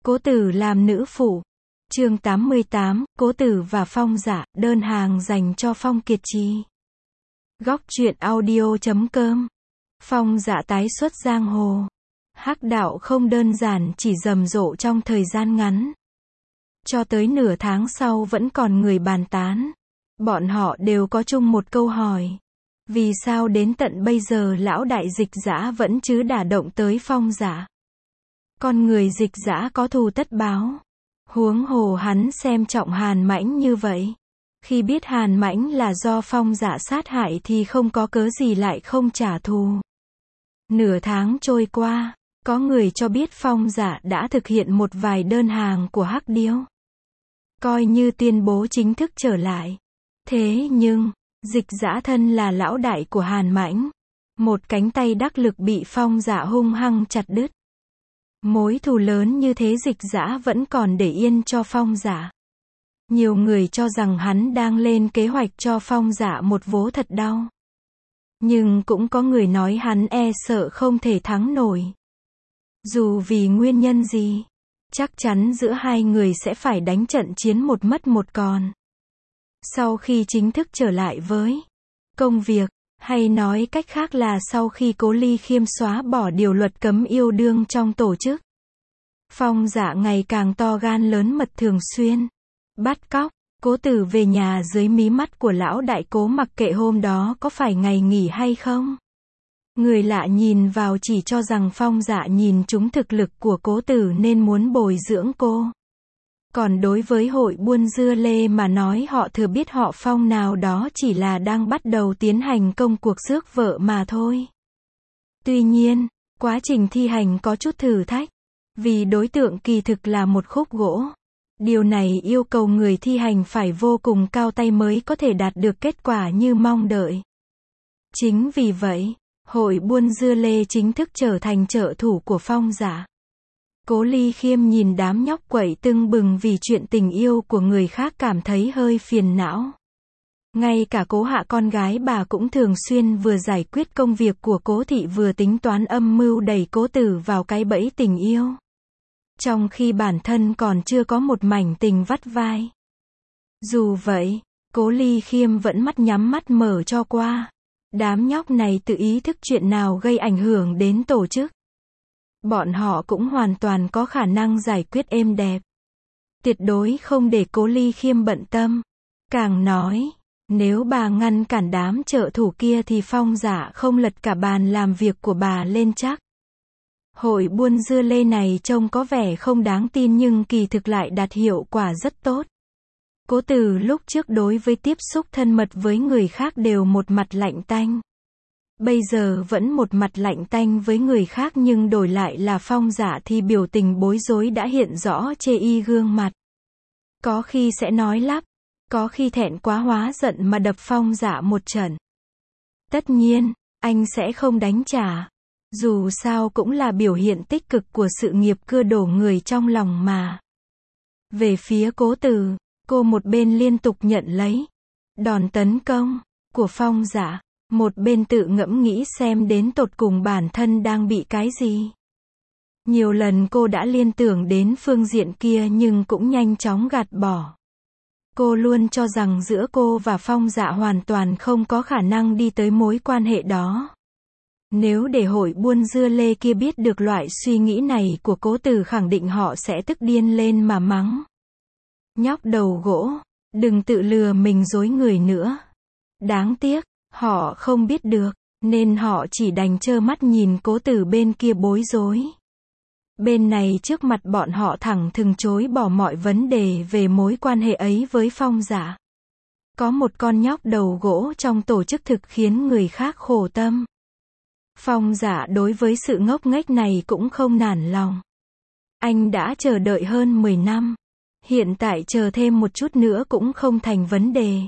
Cố Tử làm nữ phụ. Chương 88, Cố Tử và Phong Dạ, đơn hàng dành cho Phong Kiệt Trì. Góc truyện audio.com. Phong Dạ tái xuất giang hồ. Hắc đạo không đơn giản chỉ rầm rộ trong thời gian ngắn. Cho tới nửa tháng sau vẫn còn người bàn tán. Bọn họ đều có chung một câu hỏi. Vì sao đến tận bây giờ lão đại Dịch Dã vẫn chứ đả động tới Phong Dạ? Con người Dịch Dã có thù tất báo. Huống hồ hắn xem trọng Hàn Mãnh như vậy. Khi biết Hàn Mãnh là do Phong Dạ sát hại thì không có cớ gì lại không trả thù. Nửa tháng trôi qua, có người cho biết Phong Dạ đã thực hiện một vài đơn hàng của Hắc Điếu. Coi như tuyên bố chính thức trở lại. Thế nhưng, Dịch Dã thân là lão đại của Hàn Mãnh. Một cánh tay đắc lực bị Phong Dạ hung hăng chặt đứt. Mối thù lớn như thế Dịch Dã vẫn còn để yên cho Phong Dạ. Nhiều người cho rằng hắn đang lên kế hoạch cho Phong Dạ một vố thật đau. Nhưng cũng có người nói hắn e sợ không thể thắng nổi. Dù vì nguyên nhân gì, chắc chắn giữa hai người sẽ phải đánh trận chiến một mất một còn. Sau khi chính thức trở lại với công việc, hay nói cách khác là sau khi Cố Ly Khiêm xóa bỏ điều luật cấm yêu đương trong tổ chức, Phong Dạ ngày càng to gan lớn mật, thường xuyên bắt cóc Cố Tử về nhà dưới mí mắt của lão đại Cố, mặc kệ hôm đó có phải ngày nghỉ hay không. Người lạ nhìn vào chỉ cho rằng Phong Dạ nhìn trúng thực lực của Cố Tử nên muốn bồi dưỡng cô. Còn đối với hội buôn dưa lê mà nói, họ thừa biết họ Phong nào đó chỉ là đang bắt đầu tiến hành công cuộc rước vợ mà thôi. Tuy nhiên, quá trình thi hành có chút thử thách. Vì đối tượng kỳ thực là một khúc gỗ. Điều này yêu cầu người thi hành phải vô cùng cao tay mới có thể đạt được kết quả như mong đợi. Chính vì vậy, hội buôn dưa lê chính thức trở thành trợ thủ của Phong Dạ. Cố Ly Khiêm nhìn đám nhóc quậy tưng bừng vì chuyện tình yêu của người khác cảm thấy hơi phiền não. Ngay cả Cố Hạ con gái bà cũng thường xuyên vừa giải quyết công việc của Cố thị vừa tính toán âm mưu đẩy Cố Tử vào cái bẫy tình yêu. Trong khi bản thân còn chưa có một mảnh tình vắt vai. Dù vậy, Cố Ly Khiêm vẫn mắt nhắm mắt mở cho qua. Đám nhóc này tự ý thức chuyện nào gây ảnh hưởng đến tổ chức. Bọn họ cũng hoàn toàn có khả năng giải quyết êm đẹp. Tuyệt đối không để Cố Ly Khiêm bận tâm. Càng nói, nếu bà ngăn cản đám trợ thủ kia thì Phong Dạ không lật cả bàn làm việc của bà lên chắc. Hội buôn dưa lê này trông có vẻ không đáng tin nhưng kỳ thực lại đạt hiệu quả rất tốt. Cố Tử lúc trước đối với tiếp xúc thân mật với người khác đều một mặt lạnh tanh. Bây giờ vẫn một mặt lạnh tanh với người khác nhưng đổi lại là Phong Dạ thì biểu tình bối rối đã hiện rõ chê y gương mặt. Có khi sẽ nói lắp, có khi thẹn quá hóa giận mà đập Phong Dạ một trận. Tất nhiên, anh sẽ không đánh trả. Dù sao cũng là biểu hiện tích cực của sự nghiệp cưa đổ người trong lòng mà. Về phía Cố Tử, cô một bên liên tục nhận lấy đòn tấn công của Phong Dạ, một bên tự ngẫm nghĩ xem đến tột cùng bản thân đang bị cái gì. Nhiều lần cô đã liên tưởng đến phương diện kia nhưng cũng nhanh chóng gạt bỏ. Cô luôn cho rằng giữa cô và Phong Dạ hoàn toàn không có khả năng đi tới mối quan hệ đó. Nếu để hội buôn dưa lê kia biết được loại suy nghĩ này của Cố Tử khẳng định họ sẽ tức điên lên mà mắng. Nhóc đầu gỗ, đừng tự lừa mình dối người nữa. Đáng tiếc, họ không biết được, nên họ chỉ đành trơ mắt nhìn Cố Tử bên kia bối rối. Bên này trước mặt bọn họ thẳng thừng chối bỏ mọi vấn đề về mối quan hệ ấy với Phong Dạ. Có một con nhóc đầu gỗ trong tổ chức thực khiến người khác khổ tâm. Phong Dạ đối với sự ngốc nghếch này cũng không nản lòng. Anh đã chờ đợi hơn 10 năm. Hiện tại chờ thêm một chút nữa cũng không thành vấn đề.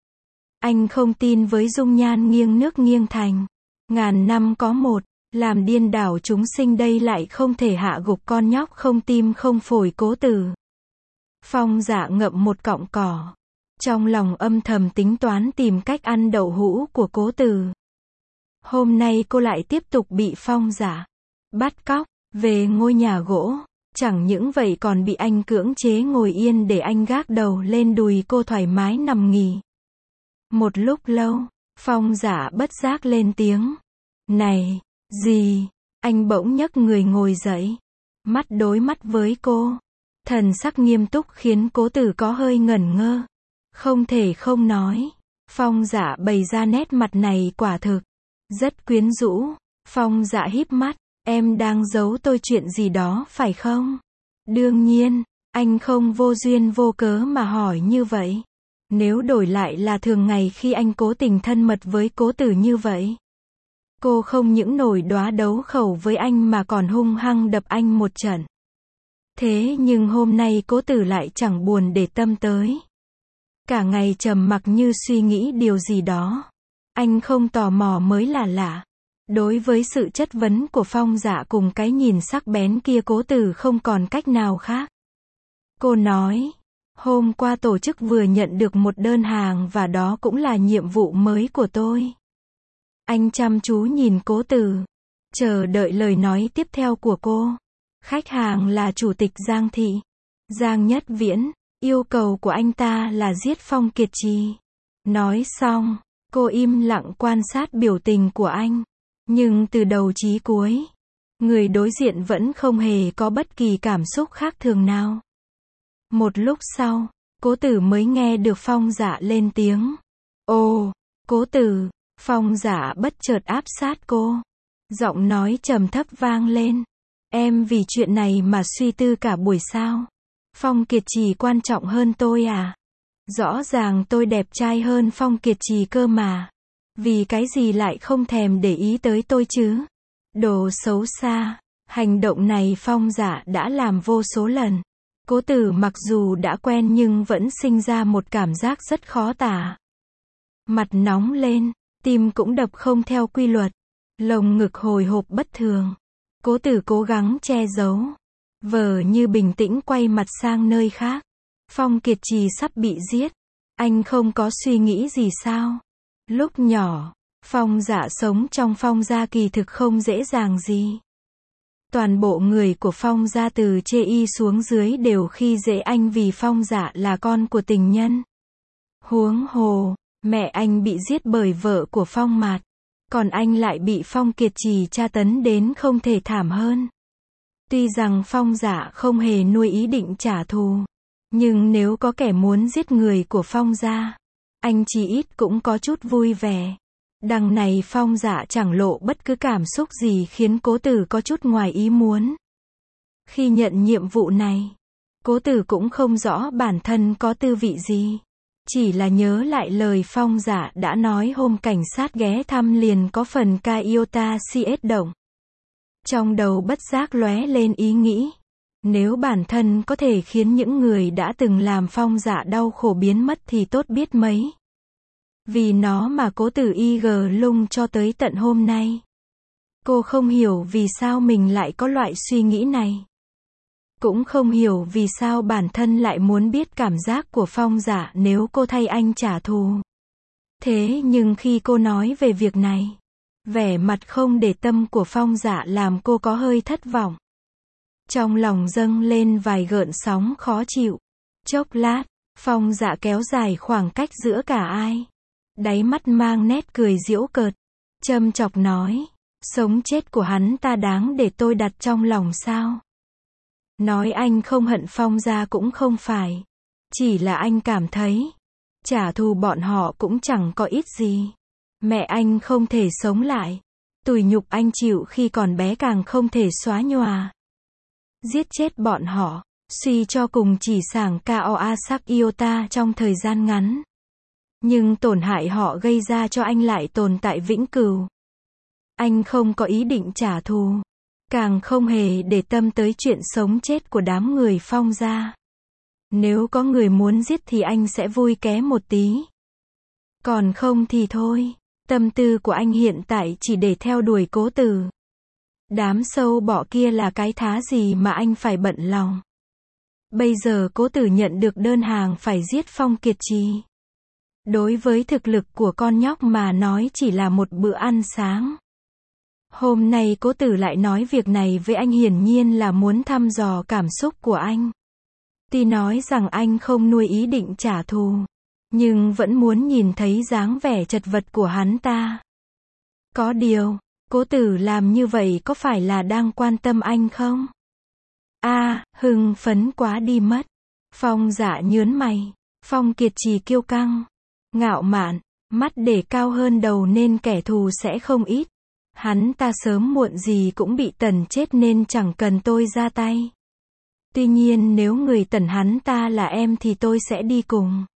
Anh không tin với dung nhan nghiêng nước nghiêng thành. Ngàn năm có một, làm điên đảo chúng sinh đây lại không thể hạ gục con nhóc không tim không phổi Cố Tử. Phong Dạ ngậm một cọng cỏ. Trong lòng âm thầm tính toán tìm cách ăn đậu hũ của Cố Tử. Hôm nay cô lại tiếp tục bị Phong Dạ bắt cóc về ngôi nhà gỗ. Chẳng những vậy còn bị anh cưỡng chế ngồi yên để anh gác đầu lên đùi cô thoải mái nằm nghỉ. Một lúc lâu, Phong Dạ bất giác lên tiếng. Này, gì? Anh bỗng nhấc người ngồi dậy, mắt đối mắt với cô. Thần sắc nghiêm túc khiến Cố Tử có hơi ngẩn ngơ. Không thể không nói, Phong Dạ bày ra nét mặt này quả thực rất quyến rũ. Phong Dạ híp mắt, em đang giấu tôi chuyện gì đó phải không? Đương nhiên, anh không vô duyên vô cớ mà hỏi như vậy. Nếu đổi lại là thường ngày khi anh cố tình thân mật với Cố Tử như vậy, cô không những nổi đoá đấu khẩu với anh mà còn hung hăng đập anh một trận. Thế nhưng hôm nay Cố Tử lại chẳng buồn để tâm tới. Cả ngày trầm mặc như suy nghĩ điều gì đó. Anh không tò mò mới là lạ. Đối với sự chất vấn của Phong Dạ cùng cái nhìn sắc bén kia, Cố Tử không còn cách nào khác. Cô nói, hôm qua tổ chức vừa nhận được một đơn hàng và đó cũng là nhiệm vụ mới của tôi. Anh chăm chú nhìn Cố Tử, chờ đợi lời nói tiếp theo của cô. Khách hàng là Chủ tịch Giang Thị, Giang Nhất Viễn, yêu cầu của anh ta là giết Phong Kiệt Trì. Nói xong, cô im lặng quan sát biểu tình của anh. Nhưng từ đầu chí cuối, người đối diện vẫn không hề có bất kỳ cảm xúc khác thường nào. Một lúc sau, Cố Tử mới nghe được Phong Dạ lên tiếng. Ồ, Cố Tử. Phong Dạ bất chợt áp sát cô. Giọng nói trầm thấp vang lên. Em vì chuyện này mà suy tư cả buổi sao? Phong Kiệt Trì quan trọng hơn tôi à? Rõ ràng tôi đẹp trai hơn Phong Kiệt Trì cơ mà. Vì cái gì lại không thèm để ý tới tôi chứ? Đồ xấu xa. Hành động này Phong Dạ đã làm vô số lần. Cố Tử mặc dù đã quen nhưng vẫn sinh ra một cảm giác rất khó tả. Mặt nóng lên, tim cũng đập không theo quy luật, lồng ngực hồi hộp bất thường. Cố Tử cố gắng che giấu, vờ như bình tĩnh quay mặt sang nơi khác. Phong Kiệt Trì sắp bị giết, anh không có suy nghĩ gì sao? Lúc nhỏ, Phong Dạ sống trong Phong gia kỳ thực không dễ dàng gì. Toàn bộ người của Phong gia từ Chê Y xuống dưới đều khi dễ anh vì Phong Dạ là con của tình nhân. Huống hồ, mẹ anh bị giết bởi vợ của Phong Mạt, còn anh lại bị Phong Kiệt Trì tra tấn đến không thể thảm hơn. Tuy rằng Phong Dạ không hề nuôi ý định trả thù, nhưng nếu có kẻ muốn giết người của Phong gia, anh chỉ ít cũng có chút vui vẻ. Đằng này Phong Dạ chẳng lộ bất cứ cảm xúc gì khiến Cố Tử có chút ngoài ý muốn. Khi nhận nhiệm vụ này, Cố Tử cũng không rõ bản thân có tư vị gì. Chỉ là nhớ lại lời Phong Dạ đã nói hôm cảnh sát ghé thăm liền có phần Iota CS động. Trong đầu bất giác lóe lên ý nghĩ. Nếu bản thân có thể khiến những người đã từng làm Phong Dạ đau khổ biến mất thì tốt biết mấy. Vì nó mà Cố Tử IG lung cho tới tận hôm nay. Cô không hiểu vì sao mình lại có loại suy nghĩ này. Cũng không hiểu vì sao bản thân lại muốn biết cảm giác của Phong Dạ nếu cô thay anh trả thù. Thế nhưng khi cô nói về việc này, vẻ mặt không để tâm của Phong Dạ làm cô có hơi thất vọng. Trong lòng dâng lên vài gợn sóng khó chịu. Chốc lát, Phong Dạ kéo dài khoảng cách giữa cả ai. Đáy mắt mang nét cười giễu cợt, châm chọc nói, sống chết của hắn ta đáng để tôi đặt trong lòng sao? Nói anh không hận Phong gia cũng không phải. Chỉ là anh cảm thấy, trả thù bọn họ cũng chẳng có ích gì. Mẹ anh không thể sống lại. Tủi nhục anh chịu khi còn bé càng không thể xóa nhòa. Giết chết bọn họ, suy cho cùng chỉ sảng KOA sắc iota trong thời gian ngắn. Nhưng tổn hại họ gây ra cho anh lại tồn tại vĩnh cửu. Anh không có ý định trả thù, càng không hề để tâm tới chuyện sống chết của đám người Phong gia. Nếu có người muốn giết thì anh sẽ vui ké một tí. Còn không thì thôi, tâm tư của anh hiện tại chỉ để theo đuổi Cố Tử. Đám sâu bọ kia là cái thá gì mà anh phải bận lòng. Bây giờ Cố Tử nhận được đơn hàng phải giết Phong Kiệt Trì. Đối với thực lực của con nhóc mà nói chỉ là một bữa ăn sáng. Hôm nay Cố Tử lại nói việc này với anh hiển nhiên là muốn thăm dò cảm xúc của anh. Tuy nói rằng anh không nuôi ý định trả thù, nhưng vẫn muốn nhìn thấy dáng vẻ chật vật của hắn ta. Có điều, Cố Tử làm như vậy có phải là đang quan tâm anh không? Hưng phấn quá đi mất. Phong Dạ nhớn mày. Phong Kiệt Trì kiêu căng, ngạo mạn, mắt để cao hơn đầu nên kẻ thù sẽ không ít. Hắn ta sớm muộn gì cũng bị Tần chết nên chẳng cần tôi ra tay. Tuy nhiên nếu người Tần hắn ta là em thì tôi sẽ đi cùng.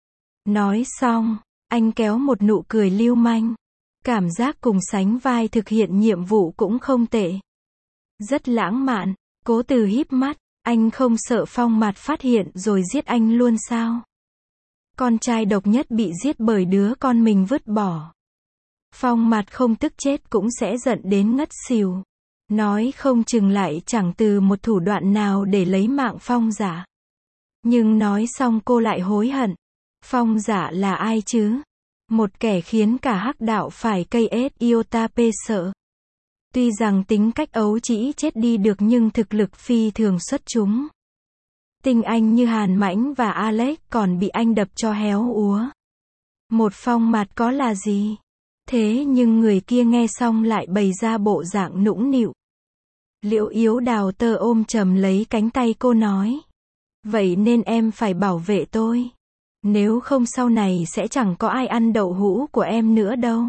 Nói xong, anh kéo một nụ cười lưu manh. Cảm giác cùng sánh vai thực hiện nhiệm vụ cũng không tệ. Rất lãng mạn. Cố Tử híp mắt, anh không sợ Phong Mạt phát hiện rồi giết anh luôn sao? Con trai độc nhất bị giết bởi đứa con mình vứt bỏ. Phong Mạt không tức chết cũng sẽ giận đến ngất xỉu. Nói không chừng lại chẳng từ một thủ đoạn nào để lấy mạng Phong Dạ. Nhưng nói xong cô lại hối hận. Phong Dạ là ai chứ? Một kẻ khiến cả hắc đạo phải cây ết iota p sợ. Tuy rằng tính cách ấu trĩ chết đi được nhưng thực lực phi thường xuất chúng. Tinh anh như Hàn Mãnh và Alex còn bị anh đập cho héo úa. Một Phong Mạt có là gì? Thế nhưng người kia nghe xong lại bày ra bộ dạng nũng nịu. Liễu Yếu Đào Tơ ôm chầm lấy cánh tay cô nói. Vậy nên em phải bảo vệ tôi. Nếu không sau này sẽ chẳng có ai ăn đậu hũ của em nữa đâu.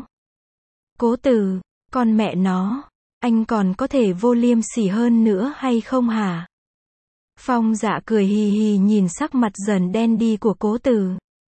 Cố Tử, con mẹ nó, anh còn có thể vô liêm sỉ hơn nữa hay không hả? Phong Dạ cười hì hì nhìn sắc mặt dần đen đi của Cố Tử.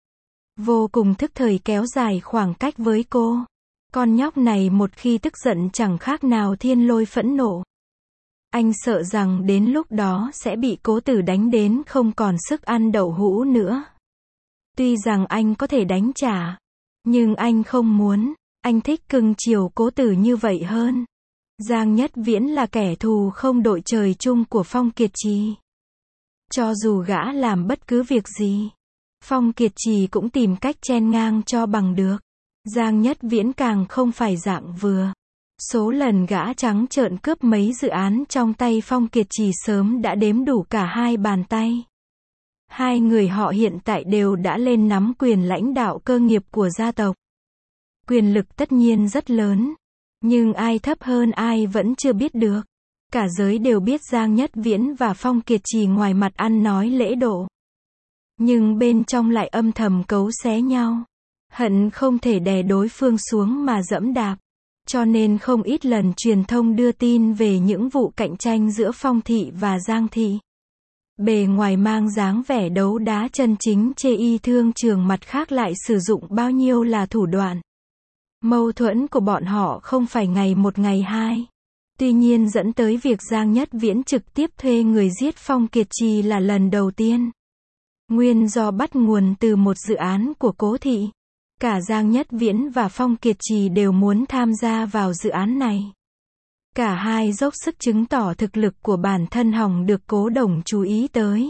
Vô cùng thức thời kéo dài khoảng cách với cô. Con nhóc này một khi tức giận chẳng khác nào thiên lôi phẫn nộ. Anh sợ rằng đến lúc đó sẽ bị Cố Tử đánh đến không còn sức ăn đậu hũ nữa. Tuy rằng anh có thể đánh trả, nhưng anh không muốn, anh thích cưng chiều Cố Tử như vậy hơn. Giang Nhất Viễn là kẻ thù không đội trời chung của Phong Kiệt Trì. Cho dù gã làm bất cứ việc gì, Phong Kiệt Trì cũng tìm cách chen ngang cho bằng được. Giang Nhất Viễn càng không phải dạng vừa. Số lần gã trắng trợn cướp mấy dự án trong tay Phong Kiệt Trì sớm đã đếm đủ cả hai bàn tay. Hai người họ hiện tại đều đã lên nắm quyền lãnh đạo cơ nghiệp của gia tộc. Quyền lực tất nhiên rất lớn, nhưng ai thấp hơn ai vẫn chưa biết được. Cả giới đều biết Giang Nhất Viễn và Phong Kiệt Trì ngoài mặt ăn nói lễ độ, nhưng bên trong lại âm thầm cấu xé nhau. Hận không thể đè đối phương xuống mà dẫm đạp. Cho nên không ít lần truyền thông đưa tin về những vụ cạnh tranh giữa Phong thị và Giang thị. Bề ngoài mang dáng vẻ đấu đá chân chính chê y thương trường, mặt khác lại sử dụng bao nhiêu là thủ đoạn. Mâu thuẫn của bọn họ không phải ngày một ngày hai. Tuy nhiên dẫn tới việc Giang Nhất Viễn trực tiếp thuê người giết Phong Kiệt Trì là lần đầu tiên. Nguyên do bắt nguồn từ một dự án của Cố thị. Cả Giang Nhất Viễn và Phong Kiệt Trì đều muốn tham gia vào dự án này. Cả hai dốc sức chứng tỏ thực lực của bản thân hòng được Cố Đồng chú ý tới.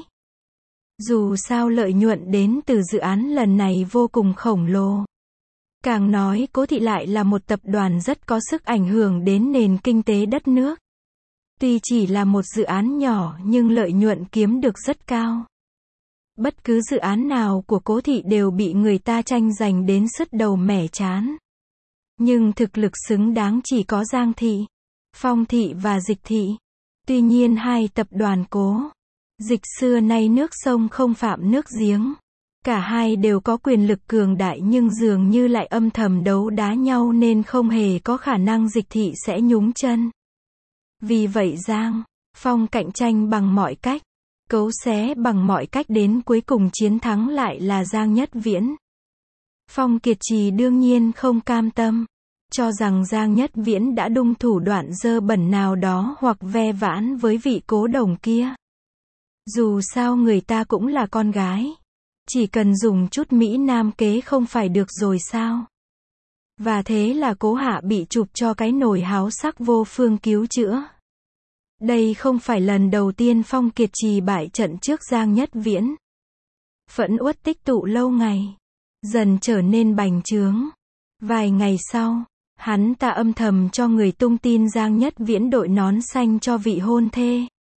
Dù sao lợi nhuận đến từ dự án lần này vô cùng khổng lồ. Càng nói Cố thị lại là một tập đoàn rất có sức ảnh hưởng đến nền kinh tế đất nước. Tuy chỉ là một dự án nhỏ nhưng lợi nhuận kiếm được rất cao. Bất cứ dự án nào của Cố thị đều bị người ta tranh giành đến sứt đầu mẻ trán. Nhưng thực lực xứng đáng chỉ có Giang thị, Phong thị và Dịch thị. Tuy nhiên hai tập đoàn Cố, Dịch xưa nay nước sông không phạm nước giếng. Cả hai đều có quyền lực cường đại nhưng dường như lại âm thầm đấu đá nhau nên không hề có khả năng Dịch thị sẽ nhúng chân. Vì vậy Giang, Phong cạnh tranh bằng mọi cách, cấu xé bằng mọi cách đến cuối cùng chiến thắng lại là Giang Nhất Viễn. Phong Kiệt Trì đương nhiên không cam tâm, cho rằng Giang Nhất Viễn đã đung thủ đoạn dơ bẩn nào đó hoặc ve vãn với vị Cố Đồng kia. Dù sao người ta cũng là con gái, chỉ cần dùng chút mỹ nam kế không phải được rồi sao? Và thế là Cố Hạ bị chụp cho cái nồi háo sắc vô phương cứu chữa. Đây không phải lần đầu tiên Phong Kiệt Trì bại trận trước Giang Nhất Viễn. Phẫn uất tích tụ lâu ngày, dần trở nên bành trướng. Vài ngày sau, Hắn ta âm thầm cho người tung tin Giang Nhất Viễn đội nón xanh cho vị hôn thê.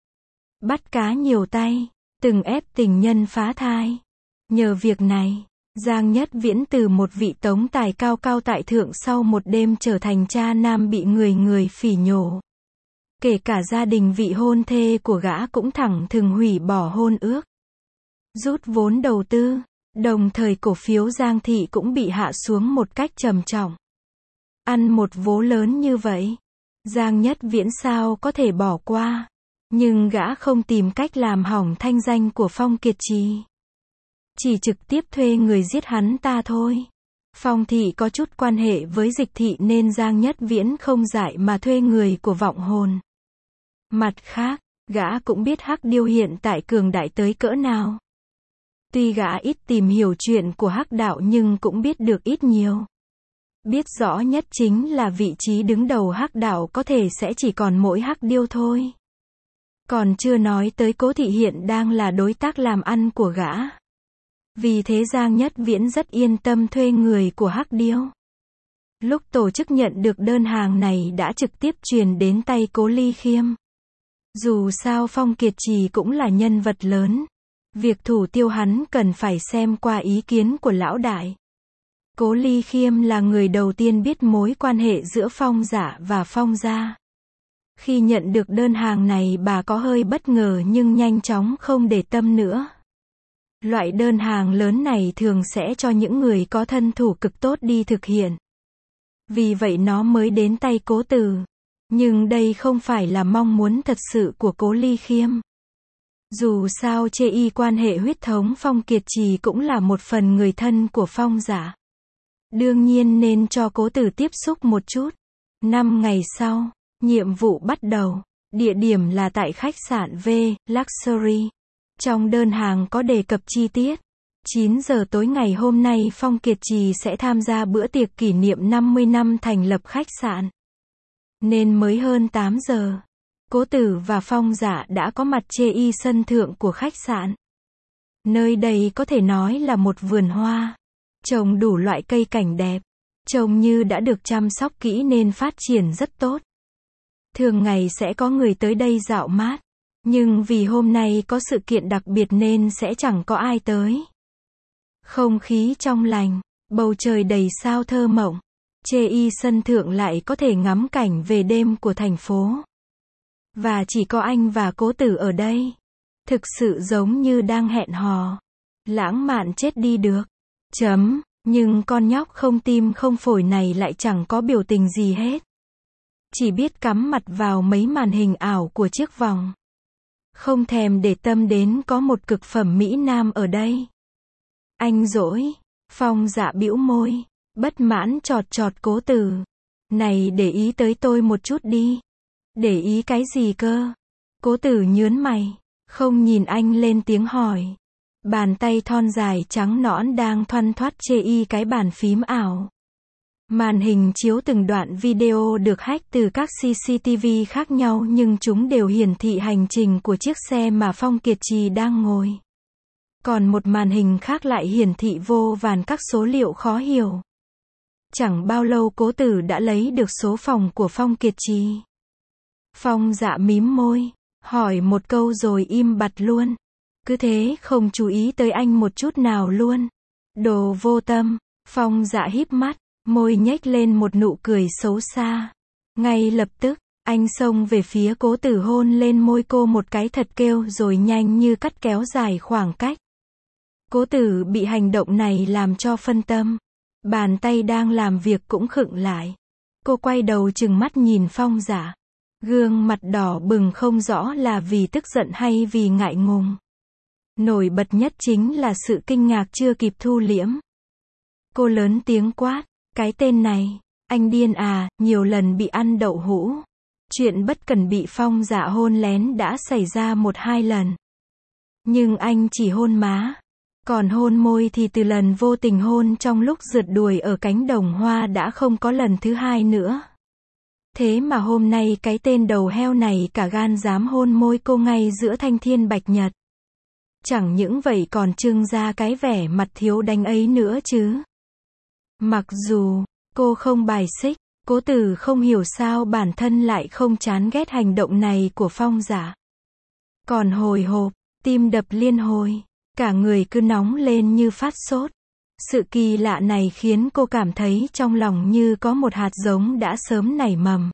Bắt cá nhiều tay, từng ép tình nhân phá thai. Nhờ việc này, Giang Nhất Viễn từ một vị tống tài cao cao tại thượng sau một đêm trở thành cha nam bị người người phỉ nhổ. Kể cả gia đình vị hôn thê của gã cũng thẳng thừng hủy bỏ hôn ước. Rút vốn đầu tư, đồng thời cổ phiếu Giang thị cũng bị hạ xuống một cách trầm trọng. Ăn một vố lớn như vậy, Giang Nhất Viễn sao có thể bỏ qua. Nhưng gã không tìm cách làm hỏng thanh danh của Phong Kiệt Trì. Chỉ trực tiếp thuê người giết hắn ta thôi. Phong thị có chút quan hệ với Dịch thị nên Giang Nhất Viễn không dại mà thuê người của vọng hồn. Mặt khác, gã cũng biết Hắc Điêu hiện tại cường đại tới cỡ nào. Tuy gã ít tìm hiểu chuyện của Hắc đạo nhưng cũng biết được ít nhiều. Biết rõ nhất chính là vị trí đứng đầu Hắc đạo có thể sẽ chỉ còn mỗi Hắc Điêu thôi. Còn chưa nói tới Cố thị hiện đang là đối tác làm ăn của gã. Vì thế Giang Nhất Viễn rất yên tâm thuê người của Hắc Điêu. Lúc tổ chức nhận được đơn hàng này đã trực tiếp truyền đến tay Cố Ly Khiêm. Dù sao Phong Kiệt Trì cũng là nhân vật lớn. Việc thủ tiêu hắn cần phải xem qua ý kiến của lão đại. Cố Ly Khiêm là người đầu tiên biết mối quan hệ giữa Phong Dạ và Phong gia. Khi nhận được đơn hàng này bà có hơi bất ngờ nhưng nhanh chóng không để tâm nữa. Loại đơn hàng lớn này thường sẽ cho những người có thân thủ cực tốt đi thực hiện. Vì vậy nó mới đến tay Cố Tử. Nhưng đây không phải là mong muốn thật sự của Cố Ly Khiêm. Dù sao chê y quan hệ huyết thống Phong Kiệt Trì cũng là một phần người thân của Phong Dạ. Đương nhiên nên cho Cố Tử tiếp xúc một chút. 5 ngày sau, nhiệm vụ bắt đầu. Địa điểm là tại khách sạn V, Luxury. Trong đơn hàng có đề cập chi tiết. 9 giờ tối ngày hôm nay Phong Kiệt Trì sẽ tham gia bữa tiệc kỷ niệm 50 năm thành lập khách sạn. Nên mới hơn 8 giờ. Cố Tử và Phong Dạ đã có mặt chê y sân thượng của khách sạn. Nơi đây có thể nói là một vườn hoa. Trồng đủ loại cây cảnh đẹp. Trông như đã được chăm sóc kỹ nên phát triển rất tốt. Thường ngày sẽ có người tới đây dạo mát. Nhưng vì hôm nay có sự kiện đặc biệt nên sẽ chẳng có ai tới. Không khí trong lành, bầu trời đầy sao thơ mộng. Chê y sân thượng lại có thể ngắm cảnh về đêm của thành phố. Và chỉ có anh và Cố Tử ở đây. Thực sự giống như đang hẹn hò. Lãng mạn chết đi được. Nhưng con nhóc không tim không phổi này lại chẳng có biểu tình gì hết. Chỉ biết cắm mặt vào mấy màn hình ảo của chiếc vòng. Không thèm để tâm đến có một cực phẩm mỹ nam ở đây. Anh dỗi. Phong Dạ bĩu môi. Bất mãn chọt chọt Cố Tử. Này để ý tới tôi một chút đi. Để ý cái gì cơ? Cố Tử nhớn mày. Không nhìn anh lên tiếng hỏi. Bàn tay thon dài trắng nõn đang thoăn thoắt chê y cái bàn phím ảo. Màn hình chiếu từng đoạn video được hack từ các CCTV khác nhau nhưng chúng đều hiển thị hành trình của chiếc xe mà Phong Kiệt Trì đang ngồi. Còn một màn hình khác lại hiển thị vô vàn các số liệu khó hiểu. Chẳng bao lâu Cố Tử đã lấy được số phòng của Phong Kiệt Trì. Phong Dạ mím môi, hỏi một câu rồi im bặt luôn. Cứ thế không chú ý tới anh một chút nào luôn. Đồ vô tâm. Phong Dạ híp mắt, môi nhếch lên một nụ cười xấu xa. Ngay lập tức, anh xông về phía Cố Tử hôn lên môi cô một cái thật kêu rồi nhanh như cắt kéo dài khoảng cách. Cố Tử bị hành động này làm cho phân tâm. Bàn tay đang làm việc cũng khựng lại. Cô quay đầu trừng mắt nhìn Phong Dạ. Gương mặt đỏ bừng không rõ là vì tức giận hay vì ngại ngùng. Nổi bật nhất chính là sự kinh ngạc chưa kịp thu liễm. Cô lớn tiếng quát, cái tên này, anh điên à, nhiều lần bị ăn đậu hũ. Chuyện bất cần bị Phong Dạ hôn lén đã xảy ra 1-2 lần. Nhưng anh chỉ hôn má. Còn hôn môi thì từ lần vô tình hôn trong lúc rượt đuổi ở cánh đồng hoa đã không có lần thứ 2 nữa. Thế mà hôm nay cái tên đầu heo này cả gan dám hôn môi cô ngay giữa thanh thiên bạch nhật. Chẳng những vậy còn trưng ra cái vẻ mặt thiếu đánh ấy nữa chứ. Mặc dù cô không bài xích, Cố Tử không hiểu sao bản thân lại không chán ghét hành động này của Phong Dạ. Còn hồi hộp, tim đập liên hồi, cả người cứ nóng lên như phát sốt. Sự kỳ lạ này khiến cô cảm thấy trong lòng như có một hạt giống đã sớm nảy mầm.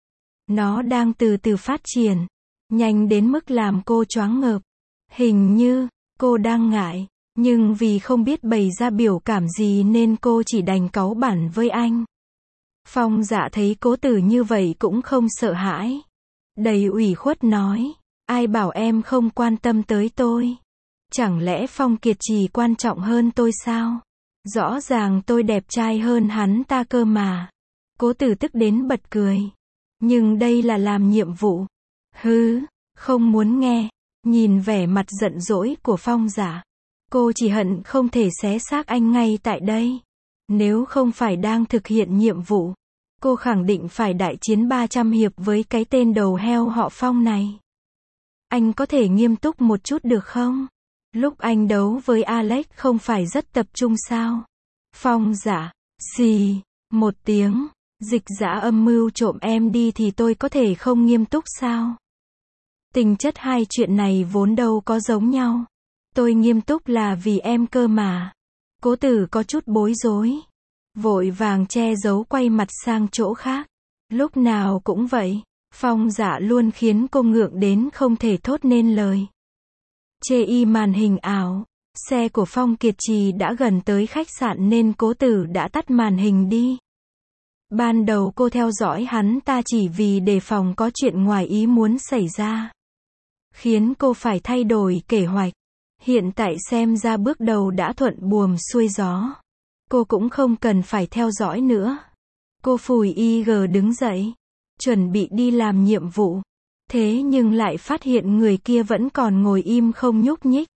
Nó đang từ từ phát triển, nhanh đến mức làm cô choáng ngợp. Hình như, cô đang ngại, nhưng vì không biết bày ra biểu cảm gì nên cô chỉ đành cáu bẳn với anh. Phong Dạ thấy Cố Tử như vậy cũng không sợ hãi. Đầy ủy khuất nói, ai bảo em không quan tâm tới tôi? Chẳng lẽ Phong Kiệt Trì quan trọng hơn tôi sao? Rõ ràng tôi đẹp trai hơn hắn ta cơ mà. Cố Tử tức đến bật cười. Nhưng đây là làm nhiệm vụ. Hứ, không muốn nghe. Nhìn vẻ mặt giận dỗi của Phong Dạ, cô chỉ hận không thể xé xác anh ngay tại đây. Nếu không phải đang thực hiện nhiệm vụ, cô khẳng định phải đại chiến 300 hiệp với cái tên đầu heo họ Phong này. Anh có thể nghiêm túc một chút được không? Lúc anh đấu với Alex không phải rất tập trung sao? Phong Dạ, xì, một tiếng, Dịch Dã âm mưu trộm em đi thì tôi có thể không nghiêm túc sao? Tình chất hai chuyện này vốn đâu có giống nhau. Tôi nghiêm túc là vì em cơ mà. Cố Tử có chút bối rối, vội vàng che giấu quay mặt sang chỗ khác. Lúc nào cũng vậy, Phong Dạ luôn khiến cô ngượng đến không thể thốt nên lời. Chê y màn hình ảo, xe của Phong Kiệt Trì đã gần tới khách sạn nên Cố Tử đã tắt màn hình đi. Ban đầu cô theo dõi hắn ta chỉ vì đề phòng có chuyện ngoài ý muốn xảy ra, khiến cô phải thay đổi kế hoạch. Hiện tại xem ra bước đầu đã thuận buồm xuôi gió. Cô cũng không cần phải theo dõi nữa. Cô phủi IG đứng dậy, chuẩn bị đi làm nhiệm vụ. Thế nhưng lại phát hiện người kia vẫn còn ngồi im không nhúc nhích.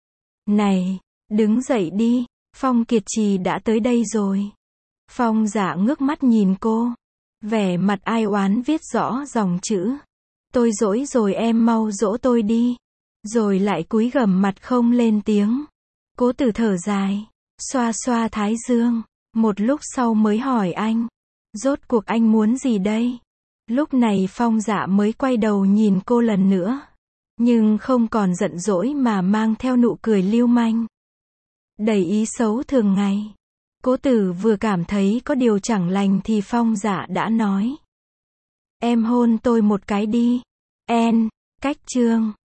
Này, đứng dậy đi, Phong Kiệt Trì đã tới đây rồi. Phong Dạ ngước mắt nhìn cô, vẻ mặt ai oán viết rõ dòng chữ. Tôi dỗi rồi, em mau dỗ tôi đi. Rồi lại cúi gằm mặt không lên tiếng. Cố Tử thở dài, xoa xoa thái dương, một lúc sau mới hỏi anh, rốt cuộc anh muốn gì đây? Lúc này Phong Dạ mới quay đầu nhìn cô lần nữa, nhưng không còn giận dỗi mà mang theo nụ cười lưu manh, đầy ý xấu thường ngày. Cố Tử vừa cảm thấy có điều chẳng lành thì Phong Dạ đã nói, em hôn tôi một cái đi. Cách chương